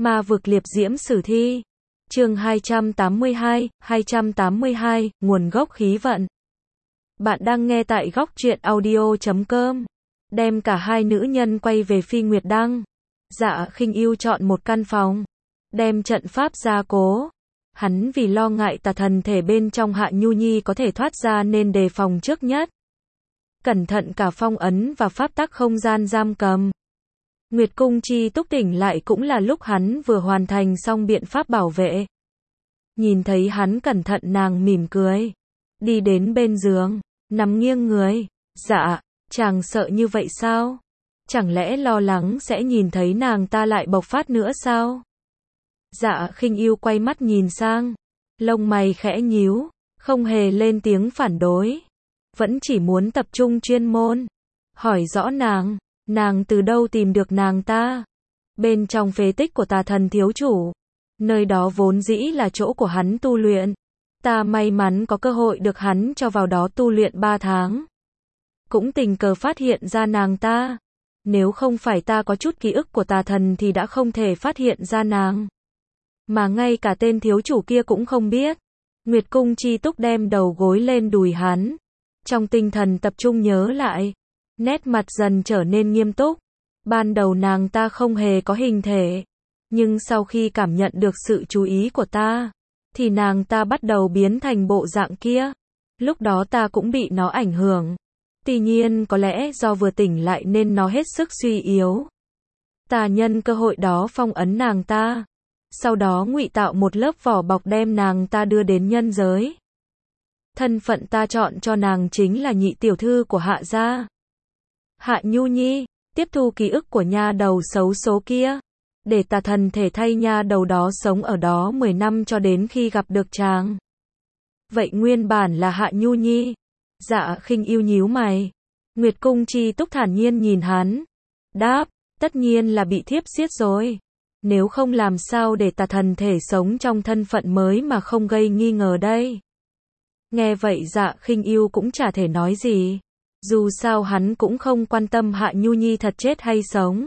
Ma vực liệp diễm sử thi. Chương 282, nguồn gốc khí vận. Bạn đang nghe tại góc truyện audio.com. Đem cả hai nữ nhân quay về Phi Nguyệt Đăng. Dạ Khinh Ưu chọn một căn phòng, đem trận pháp gia cố. Hắn vì lo ngại tà thần thể bên trong Hạ Nhu Nhi có thể thoát ra nên đề phòng trước nhất. Cẩn thận cả phong ấn và pháp tắc không gian giam cầm. Nguyệt Cung Chi Túc tỉnh lại cũng là lúc hắn vừa hoàn thành xong biện pháp bảo vệ. Nhìn thấy hắn cẩn thận, nàng mỉm cười, đi đến bên giường, nằm nghiêng người. Dạ, chàng sợ như vậy sao? Chẳng lẽ lo lắng sẽ nhìn thấy nàng ta lại bộc phát nữa sao? Dạ Khinh Ưu quay mắt nhìn sang, lông mày khẽ nhíu, không hề lên tiếng phản đối, vẫn chỉ muốn tập trung chuyên môn, hỏi rõ nàng từ đâu tìm được nàng ta? Bên trong phế tích của tà thần thiếu chủ, nơi đó vốn dĩ là chỗ của hắn tu luyện. Ta may mắn có cơ hội được hắn cho vào đó tu luyện 3 tháng. Cũng tình cờ phát hiện ra nàng ta. Nếu không phải ta có chút ký ức của tà thần thì đã không thể phát hiện ra nàng. Mà ngay cả tên thiếu chủ kia cũng không biết. Nguyệt Cung Chi Túc đem đầu gối lên đùi hắn, trong tinh thần tập trung nhớ lại. Nét mặt dần trở nên nghiêm túc. Ban đầu nàng ta không hề có hình thể, nhưng sau khi cảm nhận được sự chú ý của ta, thì nàng ta bắt đầu biến thành bộ dạng kia. Lúc đó ta cũng bị nó ảnh hưởng. Tuy nhiên có lẽ do vừa tỉnh lại nên nó hết sức suy yếu. Ta nhân cơ hội đó phong ấn nàng ta, sau đó ngụy tạo một lớp vỏ bọc đem nàng ta đưa đến nhân giới. Thân phận ta chọn cho nàng chính là nhị tiểu thư của Hạ gia, Hạ Nhu Nhi, tiếp thu ký ức của nha đầu xấu số kia, để tà thần thể thay nha đầu đó sống ở đó 10 năm cho đến khi gặp được chàng. Vậy nguyên bản là Hạ Nhu Nhi? Dạ Khinh Ưu nhíu mày. Nguyệt Cung Chi Túc thản nhiên nhìn hắn, đáp, tất nhiên là bị thiếp giết rồi. Nếu không làm sao để tà thần thể sống trong thân phận mới mà không gây nghi ngờ đây? Nghe vậy Dạ Khinh Ưu cũng chả thể nói gì. Dù sao hắn cũng không quan tâm Hạ Nhu Nhi thật chết hay sống.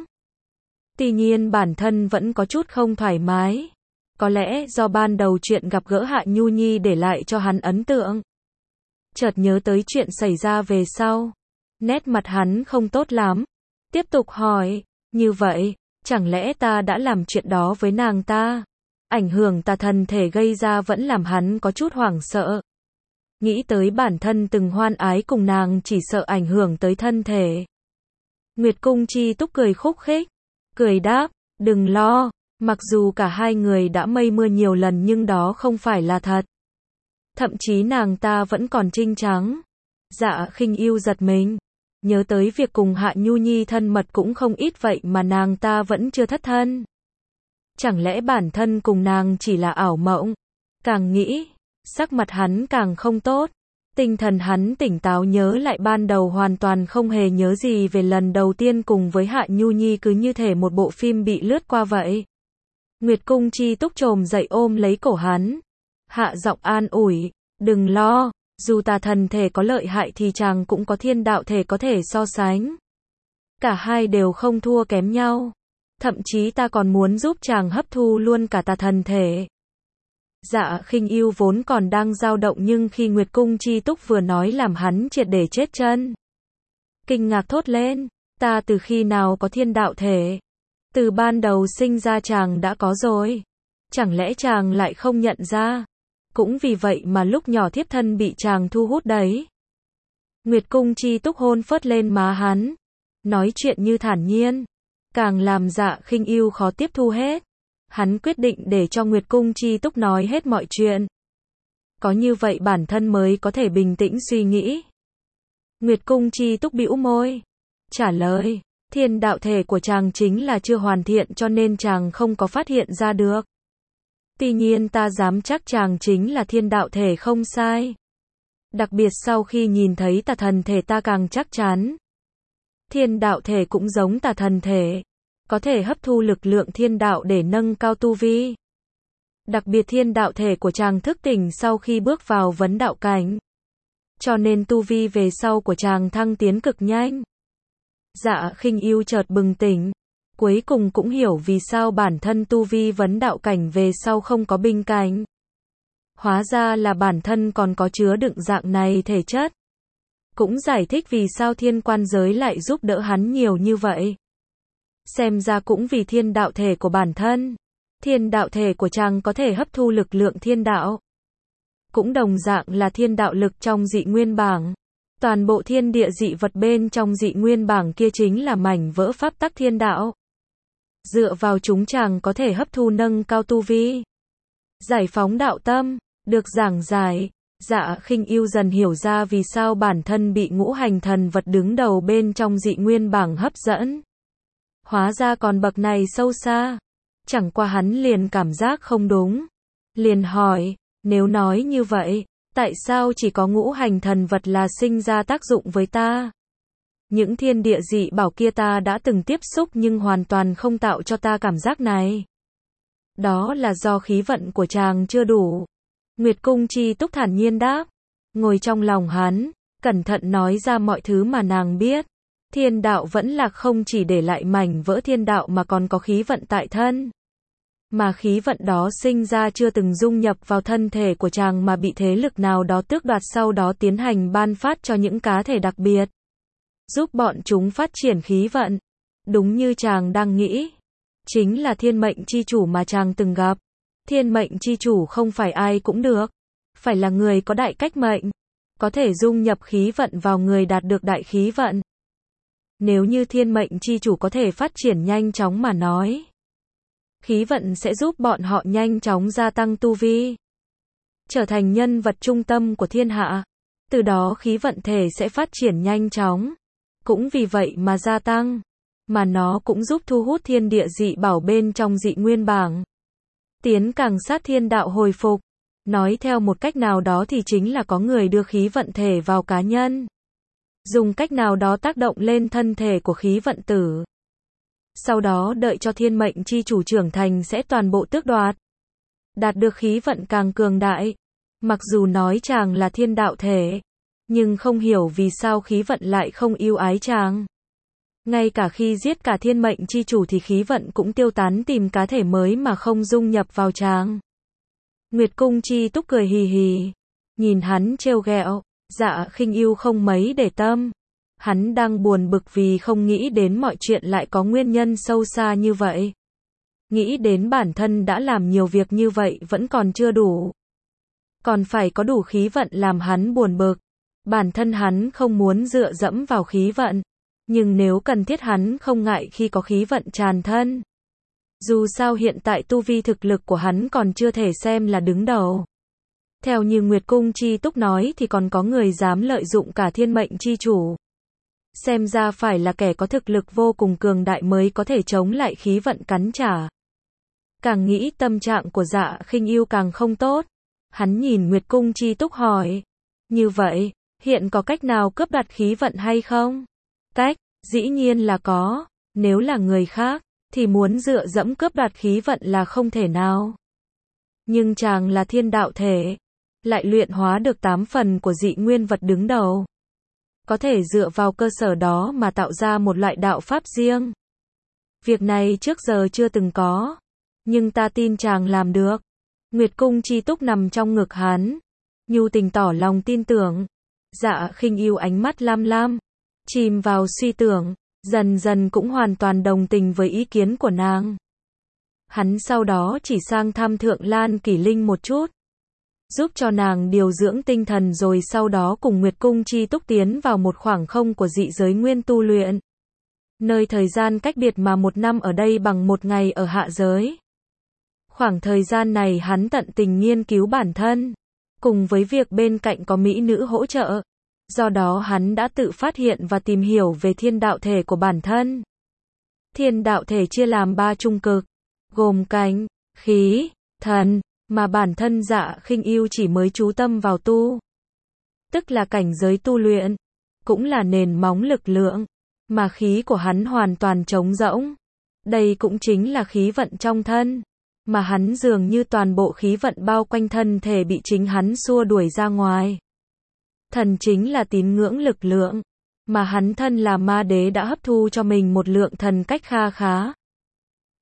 Tuy nhiên bản thân vẫn có chút không thoải mái. Có lẽ do ban đầu chuyện gặp gỡ Hạ Nhu Nhi để lại cho hắn ấn tượng. Chợt nhớ tới chuyện xảy ra về sau. Nét mặt hắn không tốt lắm. Tiếp tục hỏi, như vậy, chẳng lẽ ta đã làm chuyện đó với nàng ta? Ảnh hưởng tà thần thể gây ra vẫn làm hắn có chút hoảng sợ. Nghĩ tới bản thân từng hoan ái cùng nàng chỉ sợ ảnh hưởng tới thân thể. Nguyệt Cung Chi Túc cười khúc khích, cười đáp, đừng lo, mặc dù cả hai người đã mây mưa nhiều lần nhưng đó không phải là thật. Thậm chí nàng ta vẫn còn trinh trắng. Dạ Khinh Ưu giật mình, nhớ tới việc cùng Hạ Nhu Nhi thân mật cũng không ít vậy mà nàng ta vẫn chưa thất thân. Chẳng lẽ bản thân cùng nàng chỉ là ảo mộng? Càng nghĩ, sắc mặt hắn càng không tốt. Tinh thần hắn tỉnh táo nhớ lại ban đầu hoàn toàn không hề nhớ gì về lần đầu tiên cùng với Hạ Nhu Nhi, cứ như thể một bộ phim bị lướt qua vậy. Nguyệt Cung Chi Túc chồm dậy ôm lấy cổ hắn, hạ giọng an ủi, đừng lo, dù tà thần thể có lợi hại thì chàng cũng có thiên đạo thể có thể so sánh. Cả hai đều không thua kém nhau. Thậm chí ta còn muốn giúp chàng hấp thu luôn cả tà thần thể. Dạ Khinh Ưu vốn còn đang dao động nhưng khi Nguyệt Cung Chi Túc vừa nói làm hắn triệt để chết chân. Kinh ngạc thốt lên, ta từ khi nào có thiên đạo thể? Từ ban đầu sinh ra chàng đã có rồi. Chẳng lẽ chàng lại không nhận ra? Cũng vì vậy mà lúc nhỏ thiếp thân bị chàng thu hút đấy. Nguyệt Cung Chi Túc hôn phớt lên má hắn, nói chuyện như thản nhiên, càng làm Dạ Khinh Ưu khó tiếp thu hết. Hắn quyết định để cho Nguyệt Cung Chi Túc nói hết mọi chuyện. Có như vậy bản thân mới có thể bình tĩnh suy nghĩ. Nguyệt Cung Chi Túc bĩu môi, trả lời, thiên đạo thể của chàng chính là chưa hoàn thiện cho nên chàng không có phát hiện ra được. Tuy nhiên ta dám chắc chàng chính là thiên đạo thể không sai. Đặc biệt sau khi nhìn thấy tà thần thể ta càng chắc chắn. Thiên đạo thể cũng giống tà thần thể, có thể hấp thu lực lượng thiên đạo để nâng cao tu vi. Đặc biệt thiên đạo thể của chàng thức tỉnh sau khi bước vào vấn đạo cảnh. Cho nên tu vi về sau của chàng thăng tiến cực nhanh. Dạ Khinh Ưu chợt bừng tỉnh, Cuối cùng cũng hiểu vì sao bản thân tu vi vấn đạo cảnh về sau không có binh cảnh. Hóa ra là bản thân còn có chứa đựng dạng này thể chất. Cũng giải thích vì sao thiên quan giới lại giúp đỡ hắn nhiều như vậy. Xem ra cũng vì thiên đạo thể của bản thân. Thiên đạo thể của chàng có thể hấp thu lực lượng thiên đạo. Cũng đồng dạng là thiên đạo lực trong dị nguyên bảng. Toàn bộ thiên địa dị vật bên trong dị nguyên bảng kia chính là mảnh vỡ pháp tắc thiên đạo. Dựa vào chúng chàng có thể hấp thu nâng cao tu vi. Giải phóng đạo tâm, được giảng giải. Dạ Khinh Yêu dần hiểu ra vì sao bản thân bị ngũ hành thần vật đứng đầu bên trong dị nguyên bảng hấp dẫn. Hóa ra còn bậc này sâu xa. Chẳng qua hắn liền cảm giác không đúng. Liền hỏi, nếu nói như vậy, tại sao chỉ có ngũ hành thần vật là sinh ra tác dụng với ta? Những thiên địa dị bảo kia ta đã từng tiếp xúc nhưng hoàn toàn không tạo cho ta cảm giác này. Đó là do khí vận của chàng chưa đủ. Nguyệt Cung Chi Túc thản nhiên đáp. Ngồi trong lòng hắn, cẩn thận nói ra mọi thứ mà nàng biết. Thiên đạo vẫn là không chỉ để lại mảnh vỡ thiên đạo mà còn có khí vận tại thân. Mà khí vận đó sinh ra chưa từng dung nhập vào thân thể của chàng mà bị thế lực nào đó tước đoạt, sau đó tiến hành ban phát cho những cá thể đặc biệt. Giúp bọn chúng phát triển khí vận. Đúng như chàng đang nghĩ. Chính là thiên mệnh chi chủ mà chàng từng gặp. Thiên mệnh chi chủ không phải ai cũng được. Phải là người có đại cách mệnh. Có thể dung nhập khí vận vào người đạt được đại khí vận. Nếu như thiên mệnh chi chủ có thể phát triển nhanh chóng mà nói. Khí vận sẽ giúp bọn họ nhanh chóng gia tăng tu vi. Trở thành nhân vật trung tâm của thiên hạ. Từ đó khí vận thể sẽ phát triển nhanh chóng. Cũng vì vậy mà gia tăng. Mà nó cũng giúp thu hút thiên địa dị bảo bên trong dị nguyên bảng. Tiến càng sát thiên đạo hồi phục. Nói theo một cách nào đó thì chính là có người đưa khí vận thể vào cá nhân. Dùng cách nào đó tác động lên thân thể của khí vận tử. Sau đó đợi cho thiên mệnh chi chủ trưởng thành sẽ toàn bộ tước đoạt. Đạt được khí vận càng cường đại. Mặc dù nói chàng là thiên đạo thể. Nhưng không hiểu vì sao khí vận lại không yêu ái chàng. Ngay cả khi giết cả thiên mệnh chi chủ thì khí vận cũng tiêu tán tìm cá thể mới mà không dung nhập vào chàng. Nguyệt Cung Chi Túc cười hì hì. Nhìn hắn trêu ghẹo. Dạ Khinh Yêu không mấy để tâm. Hắn đang buồn bực vì không nghĩ đến mọi chuyện lại có nguyên nhân sâu xa như vậy. Nghĩ đến bản thân đã làm nhiều việc như vậy vẫn còn chưa đủ. Còn phải có đủ khí vận làm hắn buồn bực. Bản thân hắn không muốn dựa dẫm vào khí vận. Nhưng nếu cần thiết hắn không ngại khi có khí vận tràn thân. Dù sao hiện tại tu vi thực lực của hắn còn chưa thể xem là đứng đầu. Theo như Nguyệt Cung Chi Túc nói thì còn có người dám lợi dụng cả thiên mệnh chi chủ. Xem ra phải là kẻ có thực lực vô cùng cường đại mới có thể chống lại khí vận cắn trả. Càng nghĩ tâm trạng của Dạ Khinh Yêu càng không tốt. Hắn nhìn Nguyệt Cung Chi Túc hỏi. Như vậy, hiện có cách nào cướp đoạt khí vận hay không? Cách, dĩ nhiên là có. Nếu là người khác, thì muốn dựa dẫm cướp đoạt khí vận là không thể nào. Nhưng chàng là thiên đạo thể. Lại luyện hóa được 8 phần của dị nguyên vật đứng đầu. Có thể dựa vào cơ sở đó mà tạo ra một loại đạo pháp riêng. Việc này trước giờ chưa từng có. Nhưng ta tin chàng làm được. Nguyệt Cung Chi Túc nằm trong ngực hắn. Nhu tình tỏ lòng tin tưởng. Dạ Khinh Yêu ánh mắt lam lam. Chìm vào suy tưởng. Dần dần cũng hoàn toàn đồng tình với ý kiến của nàng. Hắn sau đó chỉ sang thăm Thượng Lan Kỷ Linh một chút. Giúp cho nàng điều dưỡng tinh thần rồi sau đó cùng Nguyệt Cung Chi Túc tiến vào một khoảng không của dị giới nguyên tu luyện. Nơi thời gian cách biệt mà 1 năm ở đây bằng 1 ngày ở hạ giới. Khoảng thời gian này hắn tận tình nghiên cứu bản thân. Cùng với việc bên cạnh có mỹ nữ hỗ trợ. Do đó hắn đã tự phát hiện và tìm hiểu về thiên đạo thể của bản thân. Thiên đạo thể chia làm 3 trung cực. Gồm cảnh, khí, thần. Mà bản thân Dạ Khinh Yêu chỉ mới chú tâm vào tu. Tức là cảnh giới tu luyện. Cũng là nền móng lực lượng. Mà khí của hắn hoàn toàn trống rỗng. Đây cũng chính là khí vận trong thân. Mà hắn dường như toàn bộ khí vận bao quanh thân thể bị chính hắn xua đuổi ra ngoài. Thần chính là tín ngưỡng lực lượng. Mà hắn thân là ma đế đã hấp thu cho mình một lượng thần cách kha khá.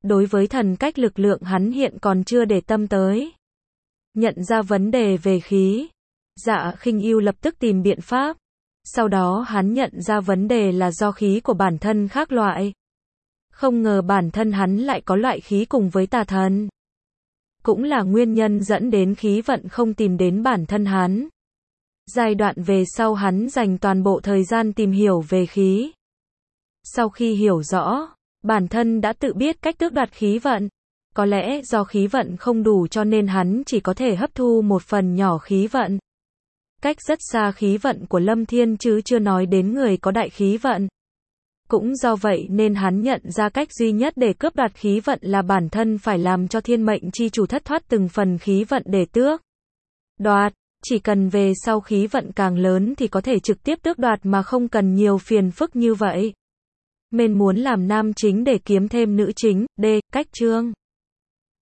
Đối với thần cách lực lượng hắn hiện còn chưa để tâm tới. Nhận ra vấn đề về khí. Dạ Khinh Ưu lập tức tìm biện pháp. Sau đó hắn nhận ra vấn đề là do khí của bản thân khác loại. Không ngờ bản thân hắn lại có loại khí cùng với tà thần. Cũng là nguyên nhân dẫn đến khí vận không tìm đến bản thân hắn. Giai đoạn về sau hắn dành toàn bộ thời gian tìm hiểu về khí. Sau khi hiểu rõ, bản thân đã tự biết cách tước đoạt khí vận. Có lẽ do khí vận không đủ cho nên hắn chỉ có thể hấp thu một phần nhỏ khí vận. Cách rất xa khí vận của Lâm Thiên chứ chưa nói đến người có đại khí vận. Cũng do vậy nên hắn nhận ra cách duy nhất để cướp đoạt khí vận là bản thân phải làm cho thiên mệnh chi chủ thất thoát từng phần khí vận để tước đoạt. Chỉ cần về sau khí vận càng lớn thì có thể trực tiếp tước đoạt mà không cần nhiều phiền phức như vậy. Nên muốn làm nam chính để kiếm thêm nữ chính. D. Cách chương